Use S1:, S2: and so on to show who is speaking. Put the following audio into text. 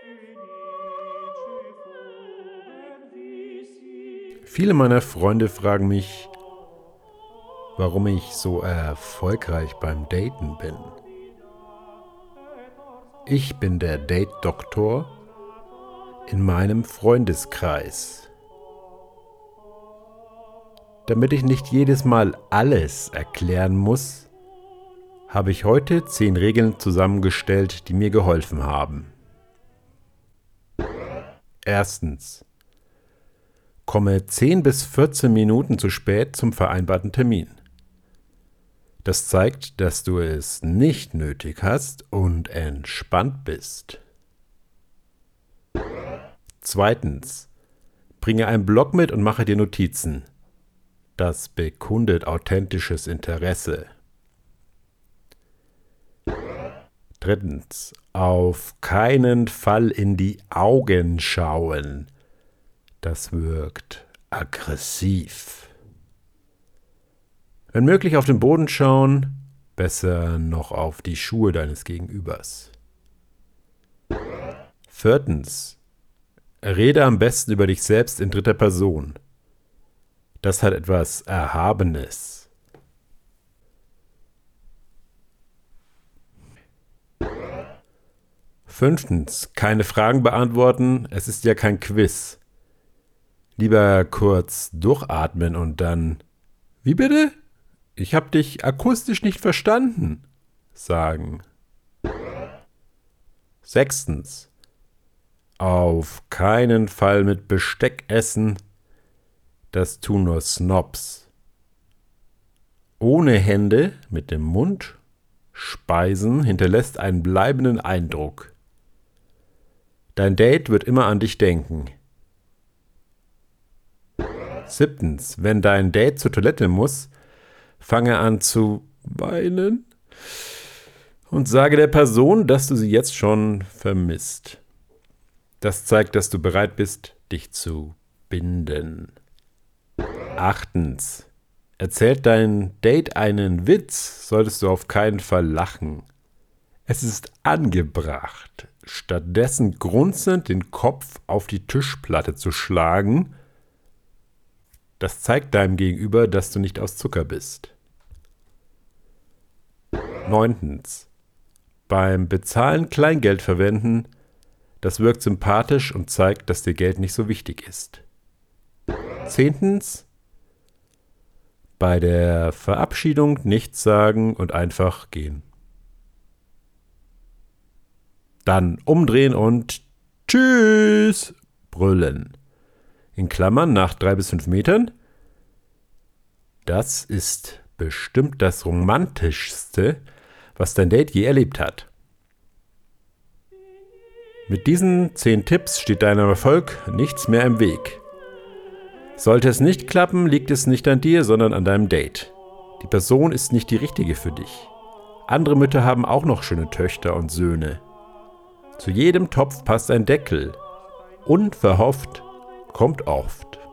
S1: Viele meiner Freunde fragen mich, warum ich so erfolgreich beim Daten bin. Ich bin der Date-Doktor in meinem Freundeskreis. Damit ich nicht jedes Mal alles erklären muss, habe ich heute 10 Regeln zusammengestellt, die mir geholfen haben. Erstens. Komme 10 bis 14 Minuten zu spät zum vereinbarten Termin. Das zeigt, dass du es nicht nötig hast und entspannt bist. Zweitens. Bringe einen Block mit und mache dir Notizen. Das bekundet authentisches Interesse. Drittens. Auf keinen Fall in die Augen schauen. Das wirkt aggressiv. Wenn möglich auf den Boden schauen, besser noch auf die Schuhe deines Gegenübers. Viertens. Rede am besten über dich selbst in dritter Person. Das hat etwas Erhabenes. Fünftens. Keine Fragen beantworten, es ist ja kein Quiz. Lieber kurz durchatmen und dann, wie bitte? Ich habe dich akustisch nicht verstanden, sagen. Sechstens. Auf keinen Fall mit Besteck essen, das tun nur Snobs. Ohne Hände, mit dem Mund, speisen hinterlässt einen bleibenden Eindruck. Dein Date wird immer an dich denken. Siebtens. Wenn dein Date zur Toilette muss, fange an zu weinen und sage der Person, dass du sie jetzt schon vermisst. Das zeigt, dass du bereit bist, dich zu binden. Achtens. Erzählt dein Date einen Witz, solltest du auf keinen Fall lachen. Es ist angebracht, stattdessen grunzend den Kopf auf die Tischplatte zu schlagen. Das zeigt deinem Gegenüber, dass du nicht aus Zucker bist. Neuntens. Beim Bezahlen Kleingeld verwenden, das wirkt sympathisch und zeigt, dass dir Geld nicht so wichtig ist. Zehntens. Bei der Verabschiedung nichts sagen und einfach gehen. Dann umdrehen und Tschüss brüllen. In Klammern nach 3 bis 5 Metern. Das ist bestimmt das Romantischste, was dein Date je erlebt hat. Mit diesen 10 Tipps steht deinem Erfolg nichts mehr im Weg. Sollte es nicht klappen, liegt es nicht an dir, sondern an deinem Date. Die Person ist nicht die richtige für dich. Andere Mütter haben auch noch schöne Töchter und Söhne. Zu jedem Topf passt ein Deckel. Unverhofft kommt oft.